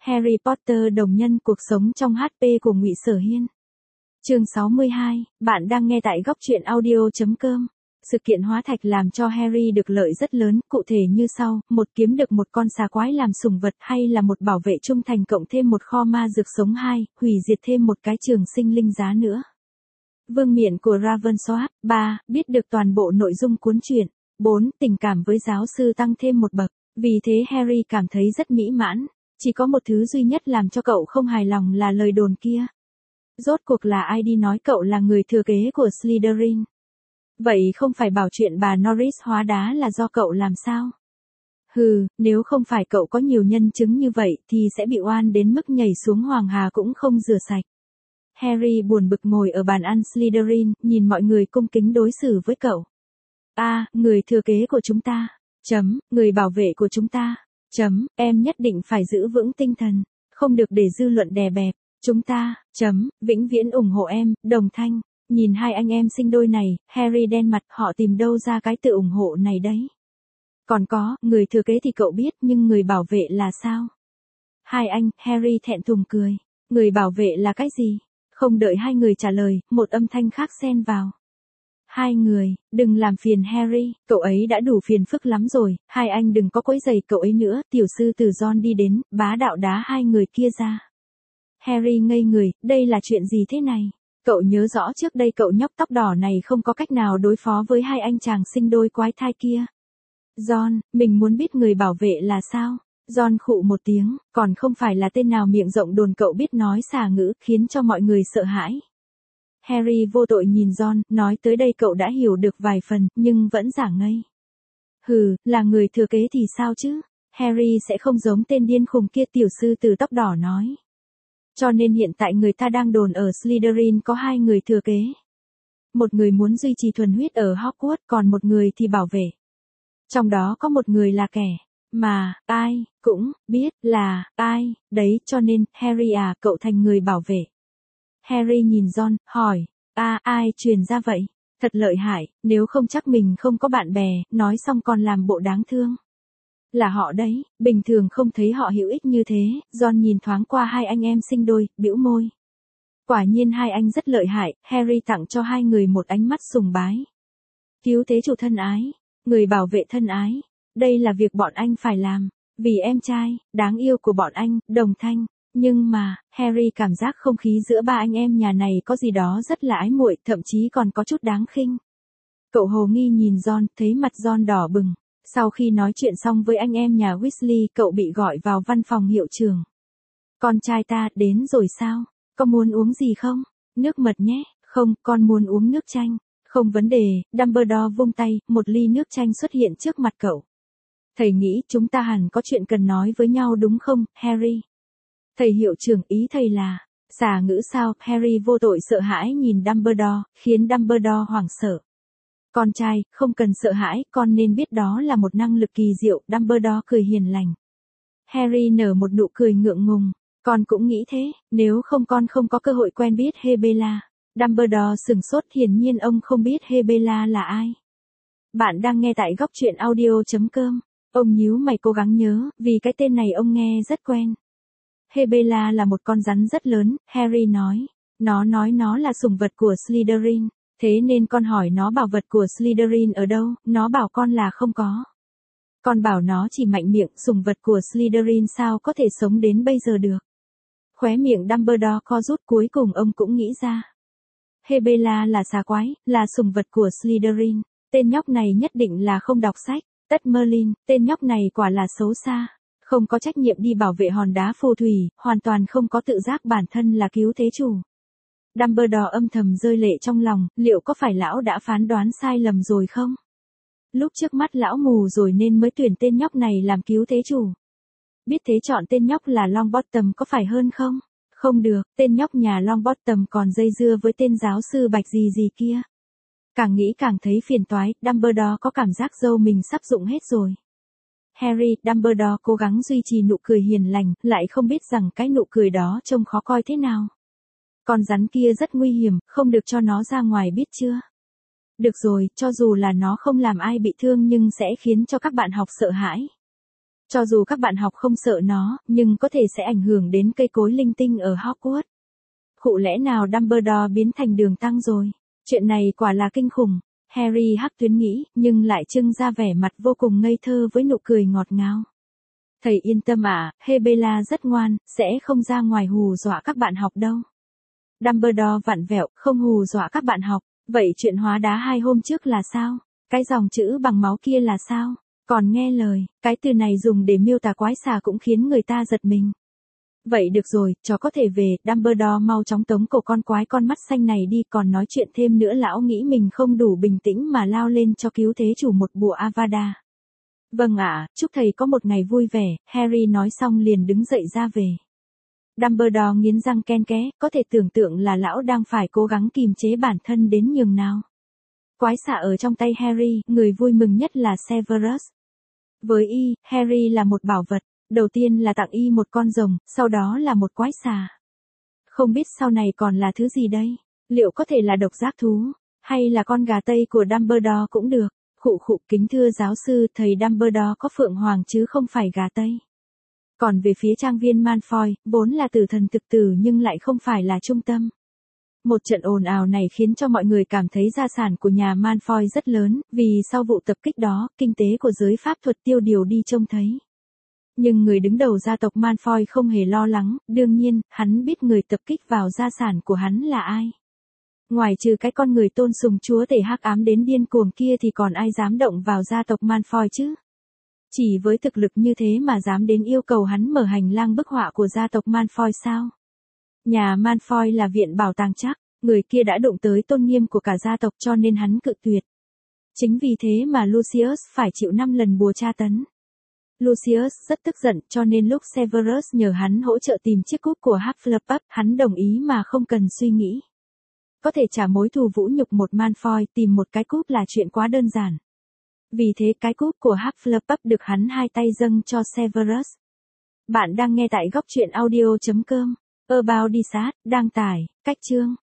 Harry Potter đồng nhân cuộc sống trong HP của Ngụy Sở Hiên. Chương 62, bạn đang nghe tại góc truyện audio.com. Sự kiện hóa thạch làm cho Harry được lợi rất lớn, cụ thể như sau: một kiếm được một con xà quái làm sủng vật, hay là một bảo vệ trung thành cộng thêm một kho ma dược sống, 2, hủy diệt thêm một cái trường sinh linh giá nữa. Vương miện của Ravensworth. 3, biết được toàn bộ nội dung cuốn truyện. 4, tình cảm với giáo sư tăng thêm một bậc. Vì thế Harry cảm thấy rất mỹ mãn. Chỉ có một thứ duy nhất làm cho cậu không hài lòng là lời đồn kia. Rốt cuộc là ai đi nói cậu là người thừa kế của Slytherin? Vậy không phải bảo chuyện bà Norris hóa đá là do cậu làm sao? Hừ, nếu không phải cậu có nhiều nhân chứng như vậy thì sẽ bị oan đến mức nhảy xuống Hoàng Hà cũng không rửa sạch. Harry buồn bực ngồi ở bàn ăn Slytherin, nhìn mọi người cung kính đối xử với cậu. Người thừa kế của chúng ta. Người bảo vệ của chúng ta. Em nhất định phải giữ vững tinh thần, không được để dư luận đè bẹp. Chúng ta. Vĩnh viễn ủng hộ em, Đồng Thanh. Nhìn hai anh em sinh đôi này, Harry đen mặt, họ tìm đâu ra cái tự ủng hộ này đấy. Còn có, người thừa kế thì cậu biết, nhưng người bảo vệ là sao? Hai anh, Harry thẹn thùng cười. Người bảo vệ là cái gì? Không đợi hai người trả lời, một âm thanh khác xen vào. Hai người, đừng làm phiền Harry, cậu ấy đã đủ phiền phức lắm rồi, hai anh đừng có quấy rầy cậu ấy nữa. Tiểu sư tử Ron đi đến, bá đạo đá hai người kia ra. Harry ngây người, đây là chuyện gì thế này? Cậu nhớ rõ trước đây cậu nhóc tóc đỏ này không có cách nào đối phó với hai anh chàng sinh đôi quái thai kia. Ron, mình muốn biết người bảo vệ là sao? Ron khụ một tiếng, còn không phải là tên nào miệng rộng đồn cậu biết nói xà ngữ, khiến cho mọi người sợ hãi. Harry vô tội nhìn Ron, nói tới đây cậu đã hiểu được vài phần, nhưng vẫn giả ngây. Hừ, là người thừa kế thì sao chứ? Harry sẽ không giống tên điên khùng kia, tiểu sư tử tóc đỏ nói. Cho nên hiện tại người ta đang đồn ở Slytherin có hai người thừa kế. Một người muốn duy trì thuần huyết ở Hogwarts, còn một người thì bảo vệ. Trong đó có một người là kẻ mà ai cũng biết là ai, đấy, cho nên, Harry cậu thành người bảo vệ. Harry nhìn Ron, hỏi, ai truyền ra vậy? Thật lợi hại, nếu không chắc mình không có bạn bè, nói xong còn làm bộ đáng thương. Là họ đấy, bình thường không thấy họ hữu ích như thế. Ron nhìn thoáng qua hai anh em sinh đôi, bĩu môi. Quả nhiên hai anh rất lợi hại. Harry tặng cho hai người một ánh mắt sùng bái. Cứu thế chủ thân ái, người bảo vệ thân ái, đây là việc bọn anh phải làm, vì em trai đáng yêu của bọn anh, Đồng Thanh. Nhưng mà, Harry cảm giác không khí giữa ba anh em nhà này có gì đó rất là ái muội, thậm chí còn có chút đáng khinh. Cậu hồ nghi nhìn Ron, thấy mặt Ron đỏ bừng. Sau khi nói chuyện xong với anh em nhà Weasley, cậu bị gọi vào văn phòng hiệu trưởng. Con trai ta đến rồi sao? Có muốn uống gì không? Nước mật nhé. Không, con muốn uống nước chanh. Không vấn đề. Dumbledore vung tay, một ly nước chanh xuất hiện trước mặt cậu. Thầy nghĩ chúng ta hẳn có chuyện cần nói với nhau đúng không, Harry? Thầy hiệu trưởng, ý thầy là xà ngữ sao? Harry vô tội sợ hãi nhìn Dumbledore, khiến Dumbledore hoảng sợ. Con trai, không cần sợ hãi, con nên biết đó là một năng lực kỳ diệu. Dumbledore cười hiền lành. Harry nở một nụ cười ngượng ngùng. Con cũng nghĩ thế, nếu không con không có cơ hội quen biết Hebella. Dumbledore sửng sốt, hiển nhiên ông không biết Hebella là ai. Bạn đang nghe tại góc truyện audio.com. Ông nhíu mày cố gắng nhớ, vì cái tên này ông nghe rất quen. Hebella là một con rắn rất lớn, Harry nói. Nó nói nó là sủng vật của Slytherin. Thế nên con hỏi nó bảo vật của Slytherin ở đâu, nó bảo con là không có. Con bảo nó chỉ mạnh miệng, sủng vật của Slytherin sao có thể sống đến bây giờ được. Khóe miệng Dumbledore co rút, cuối cùng ông cũng nghĩ ra. Hebella là xà quái, là sủng vật của Slytherin. Tên nhóc này nhất định là không đọc sách. Tất Merlin, tên nhóc này quả là xấu xa. Không có trách nhiệm đi bảo vệ hòn đá phù thủy, hoàn toàn không có tự giác bản thân là cứu thế chủ. Dumbledore âm thầm rơi lệ trong lòng, liệu có phải lão đã phán đoán sai lầm rồi không? Lúc trước mắt lão mù rồi nên mới tuyển tên nhóc này làm cứu thế chủ. Biết thế chọn tên nhóc là Longbottom có phải hơn không? Không được, tên nhóc nhà Longbottom còn dây dưa với tên giáo sư Bạch gì gì kia. Càng nghĩ càng thấy phiền toái, Dumbledore có cảm giác dâu mình sắp rụng hết rồi. Harry, Dumbledore cố gắng duy trì nụ cười hiền lành, lại không biết rằng cái nụ cười đó trông khó coi thế nào. Con rắn kia rất nguy hiểm, không được cho nó ra ngoài biết chưa? Được rồi, cho dù là nó không làm ai bị thương nhưng sẽ khiến cho các bạn học sợ hãi. Cho dù các bạn học không sợ nó, nhưng có thể sẽ ảnh hưởng đến cây cối linh tinh ở Hogwarts. Khụ lẽ nào Dumbledore biến thành đường tăng rồi? Chuyện này quả là kinh khủng. Harry hắc tuyến nghĩ, nhưng lại trưng ra vẻ mặt vô cùng ngây thơ với nụ cười ngọt ngào. Thầy yên tâm ạ, Hebella rất ngoan, sẽ không ra ngoài hù dọa các bạn học đâu. Dumbledore vặn vẹo, không hù dọa các bạn học. Vậy chuyện hóa đá 2 hôm trước là sao? Cái dòng chữ bằng máu kia là sao? Còn nghe lời, cái từ này dùng để miêu tả quái xà cũng khiến người ta giật mình. Vậy được rồi, chó có thể về, Dumbledore mau chóng tống cổ con quái con mắt xanh này đi, còn nói chuyện thêm nữa lão nghĩ mình không đủ bình tĩnh mà lao lên cho cứu thế chủ một bùa Avada. Vâng ạ, chúc thầy có một ngày vui vẻ, Harry nói xong liền đứng dậy ra về. Dumbledore nghiến răng ken ké, có thể tưởng tượng là lão đang phải cố gắng kìm chế bản thân đến nhường nào. Quái xà ở trong tay Harry, người vui mừng nhất là Severus. Với y, Harry là một bảo vật, đầu tiên là tặng y một con rồng, sau đó là một quái xà. Không biết sau này còn là thứ gì đây? Liệu có thể là độc giác thú, hay là con gà Tây của Dumbledore cũng được? Khụ khụ, kính thưa giáo sư, thầy Dumbledore có phượng hoàng chứ không phải gà Tây. Còn về phía trang viên Malfoy, vốn là tử thần thực tử nhưng lại không phải là trung tâm. Một trận ồn ào này khiến cho mọi người cảm thấy gia sản của nhà Malfoy rất lớn, vì sau vụ tập kích đó, kinh tế của giới pháp thuật tiêu điều đi trông thấy. Nhưng người đứng đầu gia tộc Malfoy không hề lo lắng, đương nhiên, hắn biết người tập kích vào gia sản của hắn là ai. Ngoài trừ cái con người tôn sùng chúa tể hắc ám đến điên cuồng kia thì còn ai dám động vào gia tộc Malfoy chứ? Chỉ với thực lực như thế mà dám đến yêu cầu hắn mở hành lang bức họa của gia tộc Malfoy sao? Nhà Malfoy là viện bảo tàng chắc, người kia đã đụng tới tôn nghiêm của cả gia tộc cho nên hắn cự tuyệt. Chính vì thế mà Lucius phải chịu 5 lần bùa tra tấn. Lucius rất tức giận cho nên lúc Severus nhờ hắn hỗ trợ tìm chiếc cúp của Hufflepuff, hắn đồng ý mà không cần suy nghĩ. Có thể trả mối thù vũ nhục một Malfoy, tìm một cái cúp là chuyện quá đơn giản. Vì thế cái cúp của Hufflepuff được hắn hai tay dâng cho Severus. Bạn đang nghe tại góc truyện audio.com. About Dissat, đăng tải, cách chương.